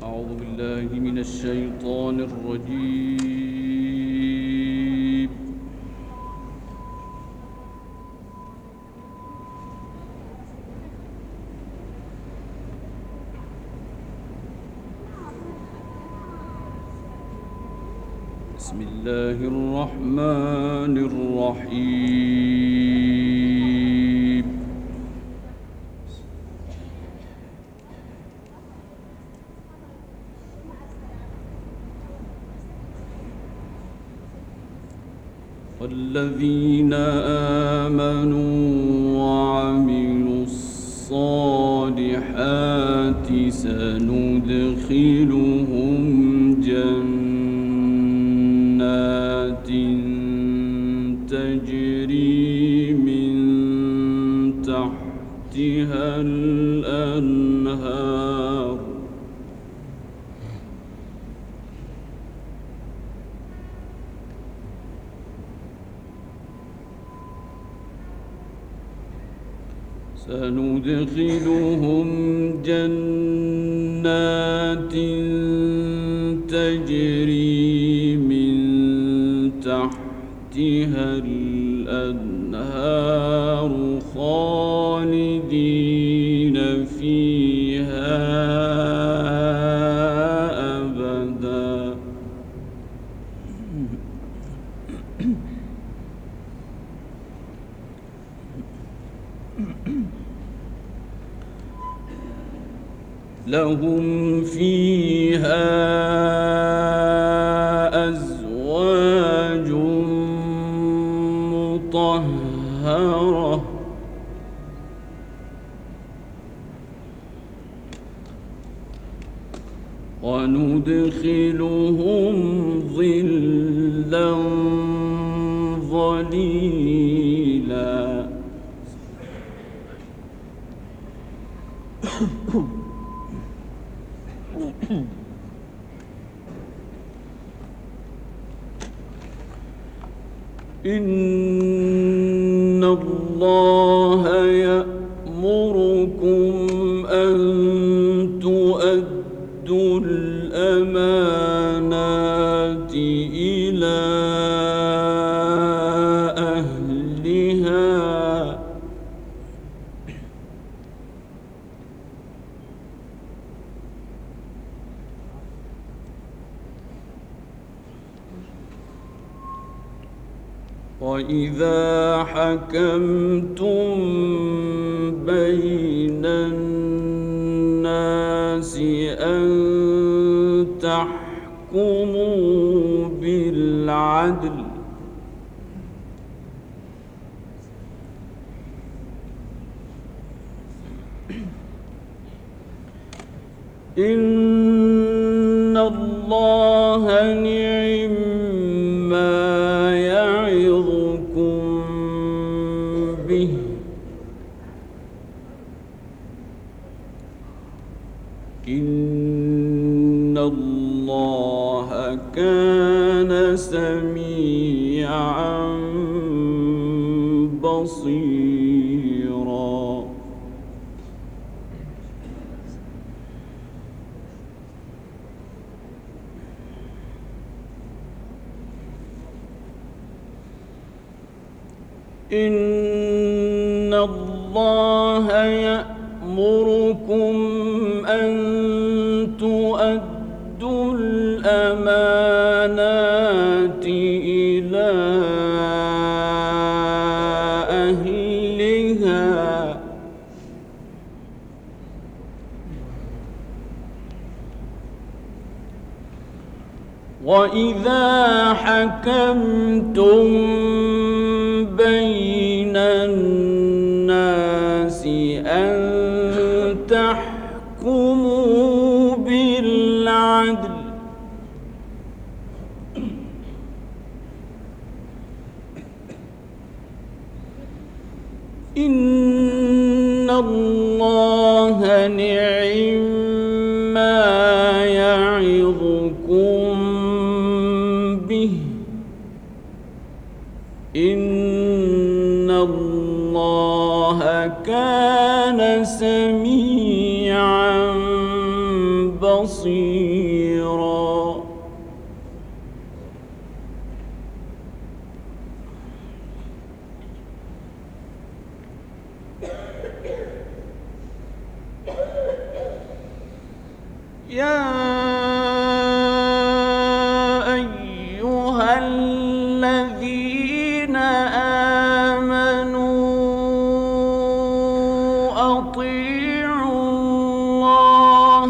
أعوذ بالله من الشيطان الرجيم. بسم الله الرحمن الرحيم. والذين آمنوا وعملوا الصالحات سندخلهم جنات تجري من تحتها الأنهار سندخلهم جنات تجري من تحتها الأنهار خالدين فيها أبدا. لهم فيها أزواج مطهرة وندخلهم ظلا ظليلا. إن الله يأمركم أن تؤدوا الأمانات إلى أهلها وإذا حكمتم بين الناس أن تحكموا بالعدل إن الله نعم ما يعظكم به إن الله كان سميعا بصيرا. إن الله يأمركم أن تؤدوا الأمانات إلى أهلها وإذا حكمتم بين الناس أن تحكموا بالعدل إن الله نعم ما يعظكم به إن الله كان سميعا بصيرا. بصيرا. يا أيها الذين آمنوا أطيعوا الله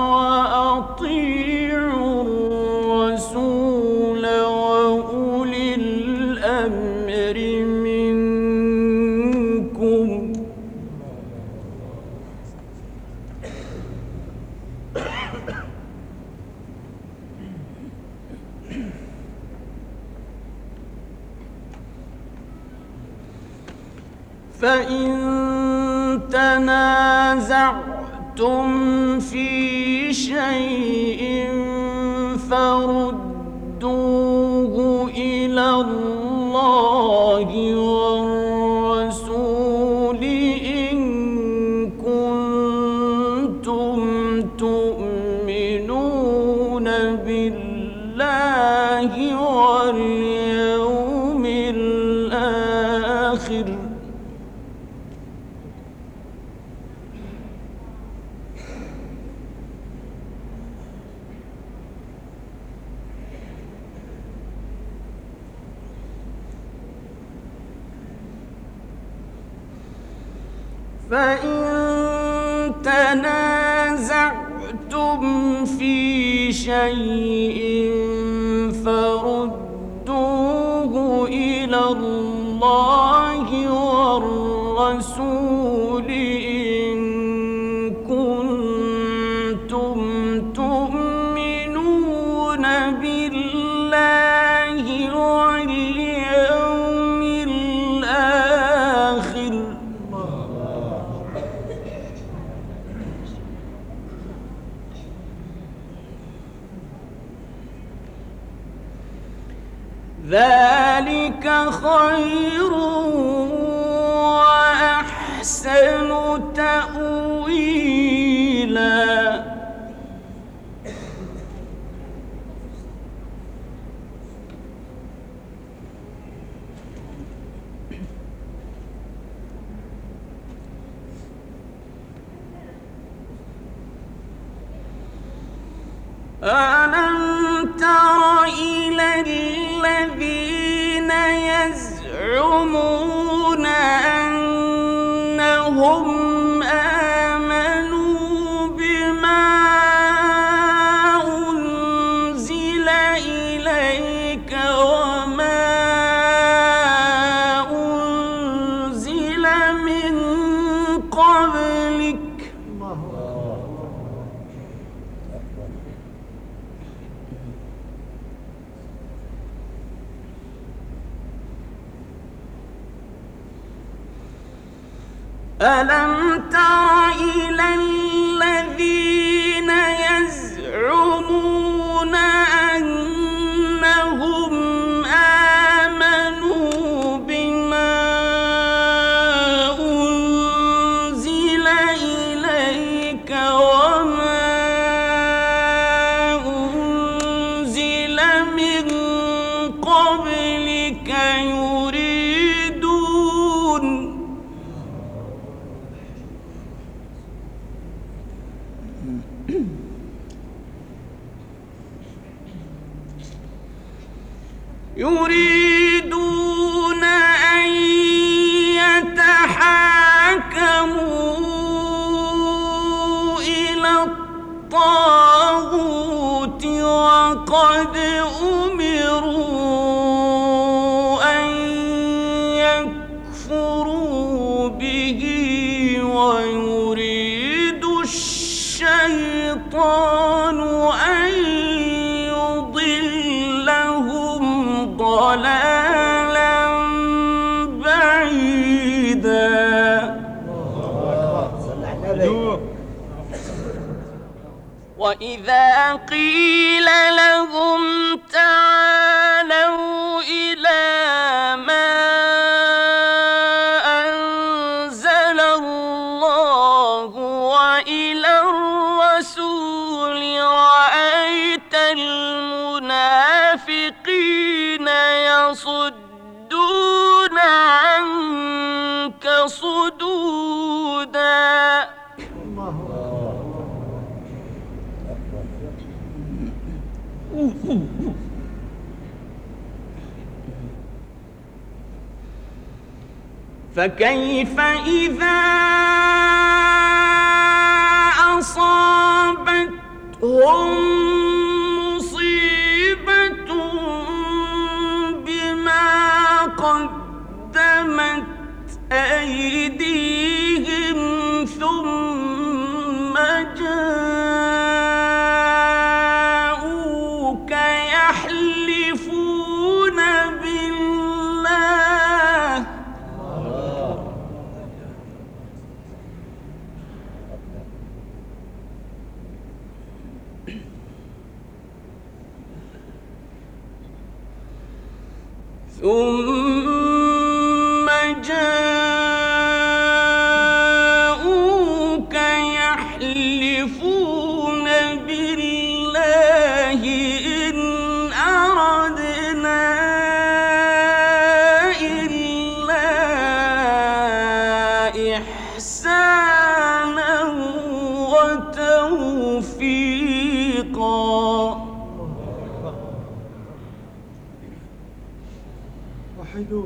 وأطيعوا الرسول وأولي الأمر منكم. فإن تنازعتم في شيء فردوه إلى الله والرسول إن كنتم تؤمنون بالله واليوم الآخر. فإن تنازعتم في شيء فردوه إلى الله والرسول إن كنتم تؤمنون بالله واليوم الآخر. ذلك خير وأحسن تأويلا. ألم تر إلى الذين يزعمون أنهم آمنوا بما أنزل إليك وما أنزل من قبلك ألم تر إلى الذين يزعمون أنهم آمنوا بما أنزل إليك وما أنزل من قبلك يريدون أن يتحاكموا إلى الطاغوت وقد أمروا أن يكفروا به ويريد الشيطان أن يضلهم ضلالا بعيدا. وإذا قيل لهم تعالوا إلى ما أنزل الله وإلى الرسول المنافقين يصدون عنك صدودا فكيف إذا أصابتهم مصيبة بما قدمت أيديهم ثم جاءوك يحلفون بالله ثم جاءوك يحلفون بالله إن أردنا إلا إحسانا وتوفيقا وحدوه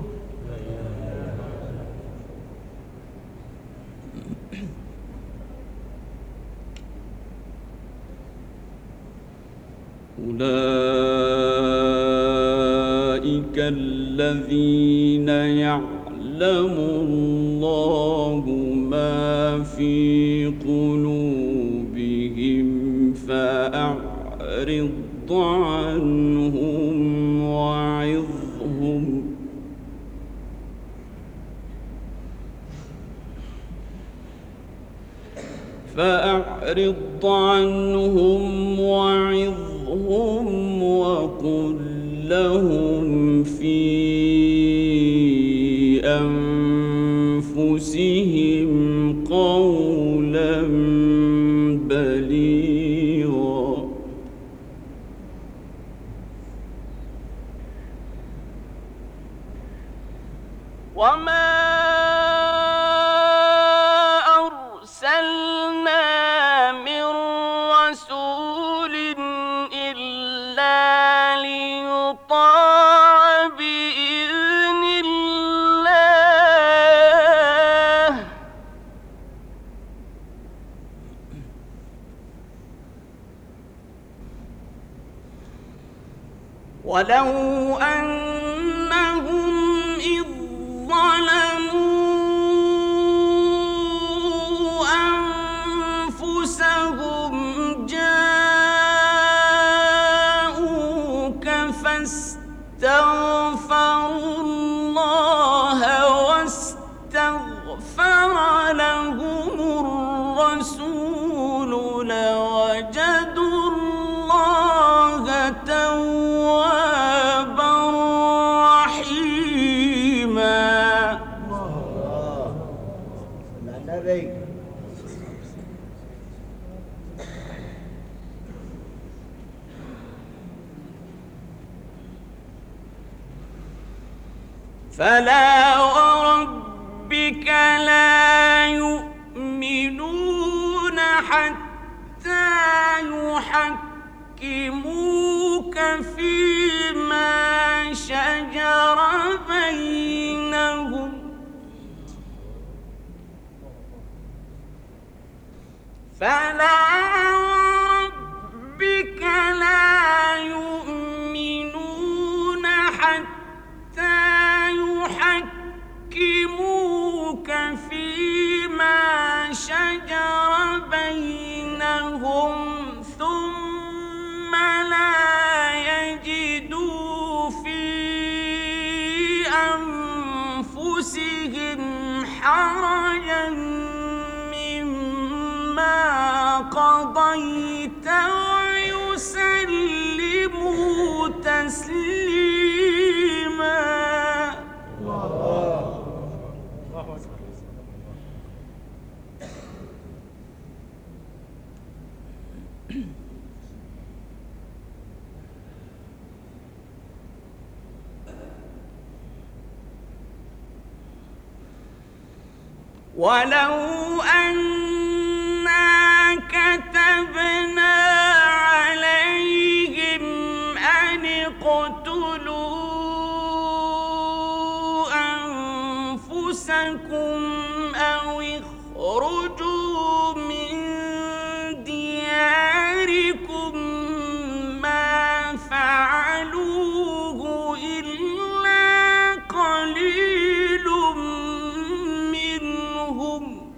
أولئك الذين يعلم الله ما في قلوبهم فأعرض عنهم وعظهم وقل لهم في أنفسهم قولا بليغا وما أرسلنا من رسول إلا ليطاع بإذن الله ولو أنهم إذ ظلموا أنفسهم جاءوك فاستغفروا الله واستغفر لهم الرسول لوجدوا الله توابا رحيما فلا وربك لا يؤمنون حتى يحكموك فيما شجر بينهم فلا وربك لا يؤمنون حتى يحكموك فيما شجر بينهم ثم لا يجدوا في أنفسهم حرجا مما قضيت ويسلموا تسليما ولو أنا كتبنا عليهم أن اقتلوا أنفسكم أو اخرجوا من دياركم ما فعلوه إلا قليل منهم.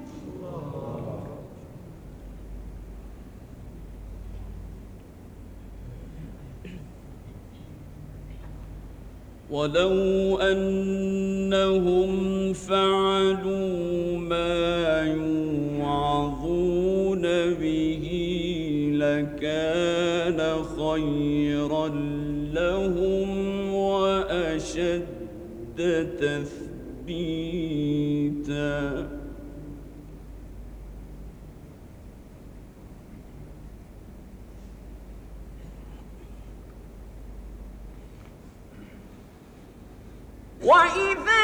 ولو أنهم فعلوا ما يوعظون به لكان خيرا لهم وأشد تثبيتا. وإذا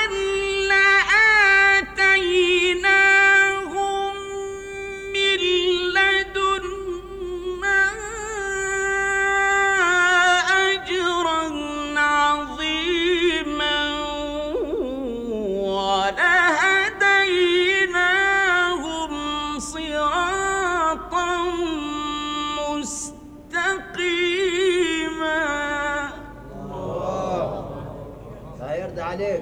لآتيناهم من لدنا أجرا عظيما ولهديناهم صراطا مستقيما. لا يرضى عليك.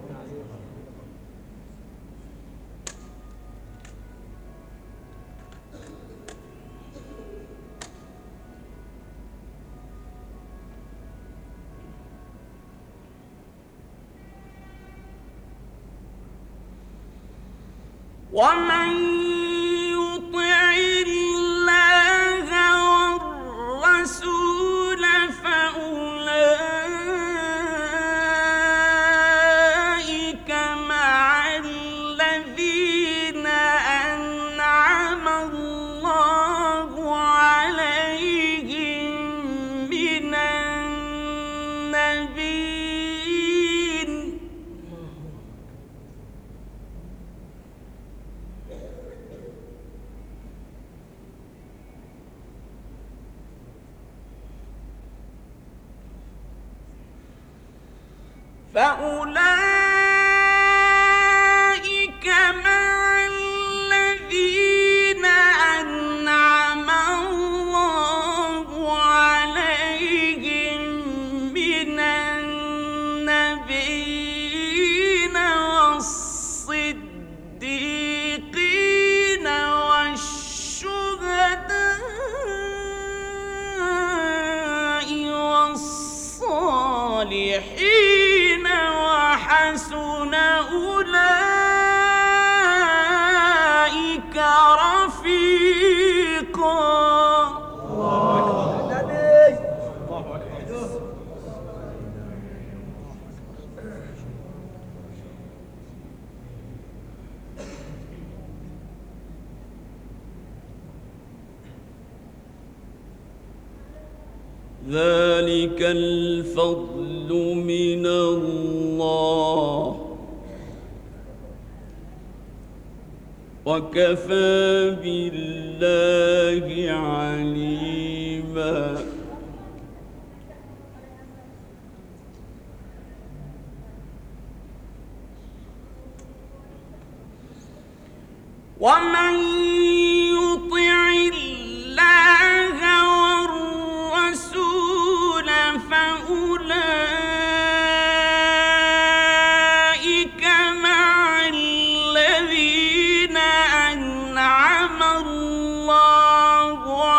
ومن يطع الله والرسول فأولئك مع الذين أنعم الله عليهم من النبيين فأولئك مع الذين أنعم الله عليهم من النبيين والصديقين والشهداء والصالحين وحسن أولئك رفيقا. ذلك الفضل من الله وكفى بالله عليما. ومن يطع الله والرسول فأولئك مع الذين أنعم الله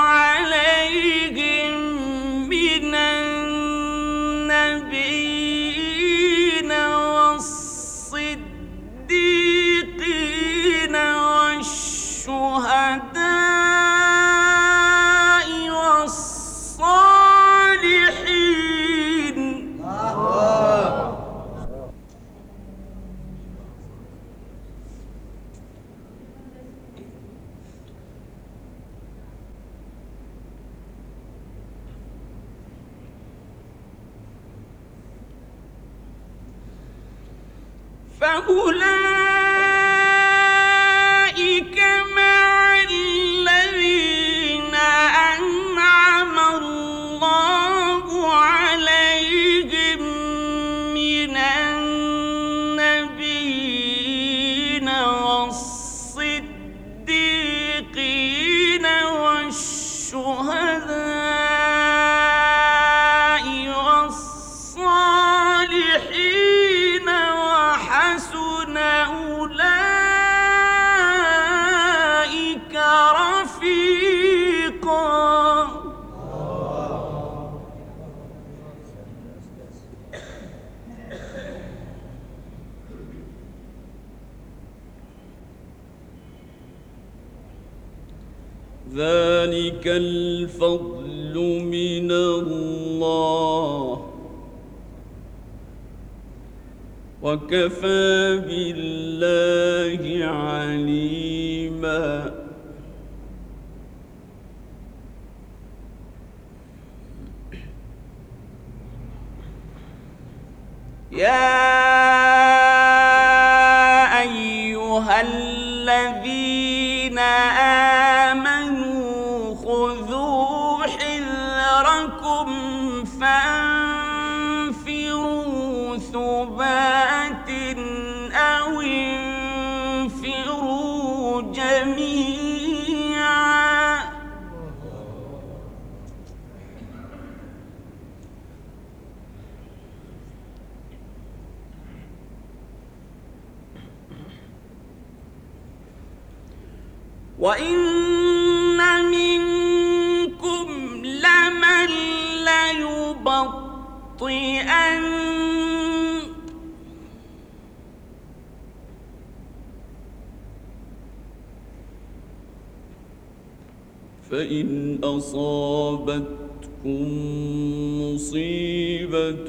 عليهم من النبيين والصديقين والشهداء والصالحين. فأولئك ذلك الفضل من الله وكفى بالله عليما يا أيها الذين آمنوا خذوا حذركم فانفروا ثبات أو انفروا جميعا وإن منكم لمن ليبطئن فإن أصابتكم مصيبة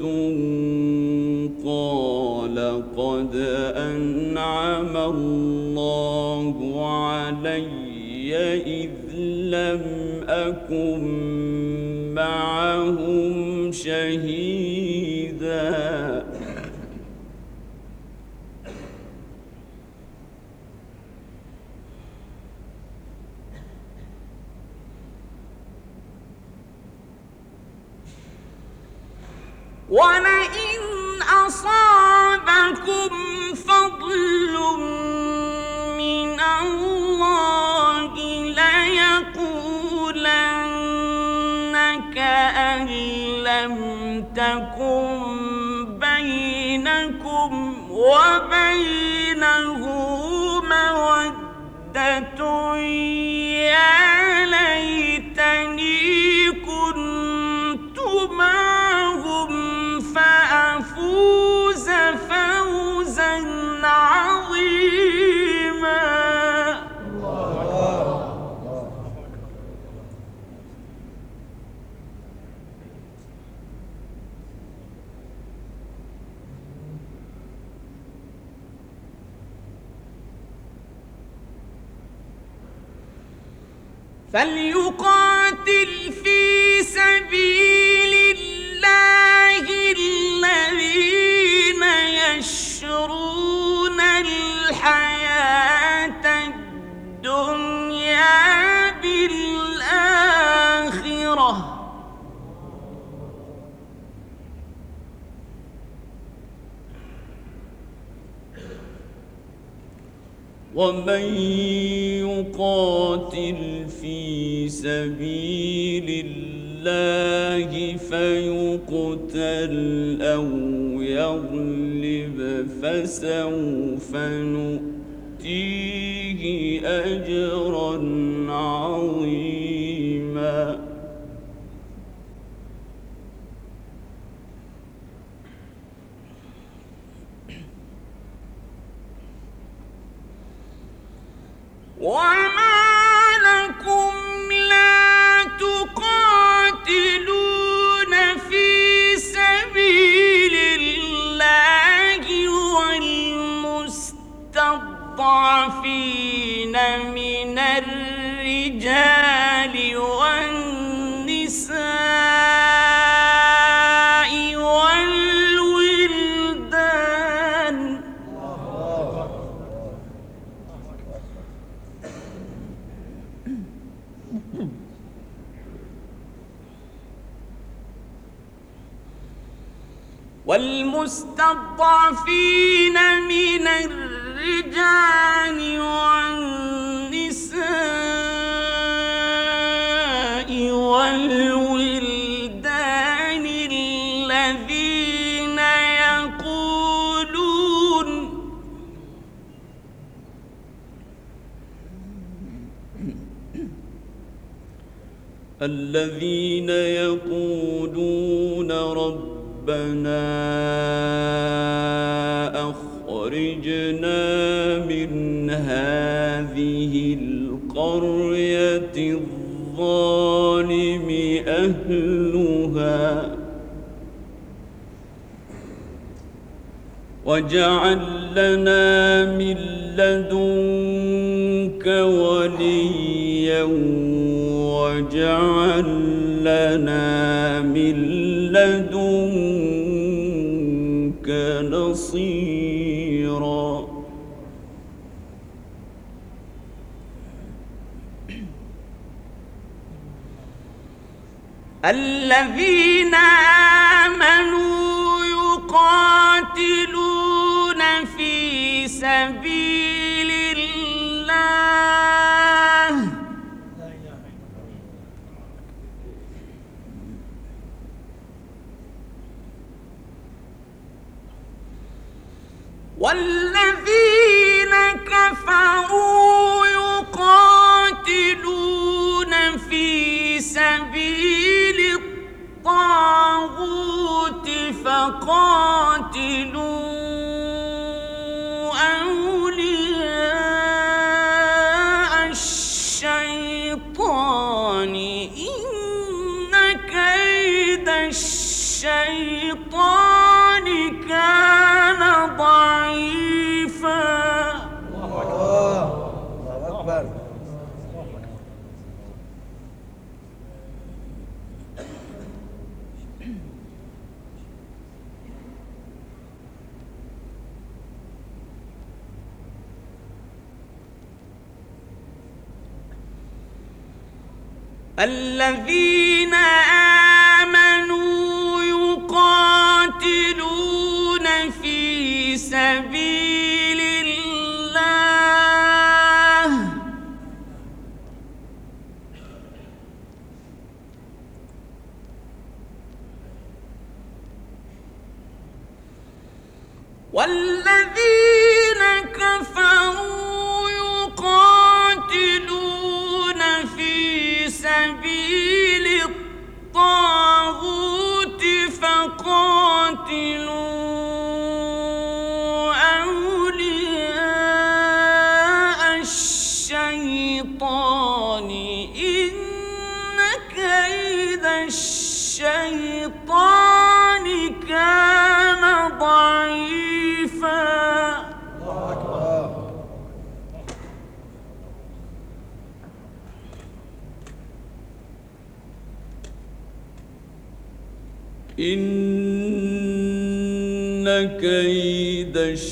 قال قد أنعم الله علي إذ لم أكن معهم شهيدا ولئن أصابكم فضل من الله ليقولن كأن لم تكن بينكم وبينه مودة يا ليتني كنت معهم فأفوز فوزا عظيما فليقاتل في سبيل الله الذين يشرون الحياة الدنيا بالآخرة ومن يقاتل في سبيل الله فيقتل أو يغلب فسوف نؤتيه أجرا عظيما وما لكم لا تقاتلون في سبيل الله والمستضعفين من الرجال والنساء والولدان والمستضعفين من الرجال والنساء والولدان الذين يقولون ربنا أخرجنا من هذه القرية الظالم أهلها واجعل لنا من لدنك وليا واجعل لنا من لدنك نصيرا. الذين آمنوا يقاتلون في سبيل الله والذين كفروا يقاتلون في سبيل الطاغوت فقاتلوا أولياء الشيطان إن كيد الشيطان كان ضعيفا. الله أكبر. الذين آمنوا يقاتلون في سبيل الله والذين كفروا يقاتلون في سبيل الطاغوت فقاتلوا أولياء الشيطان إن كيد الشيطان كان ضعيفا. إن كيد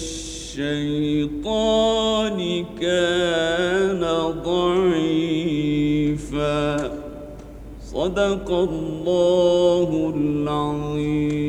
الشيطان كان ضعيفا. صدق الله العظيم.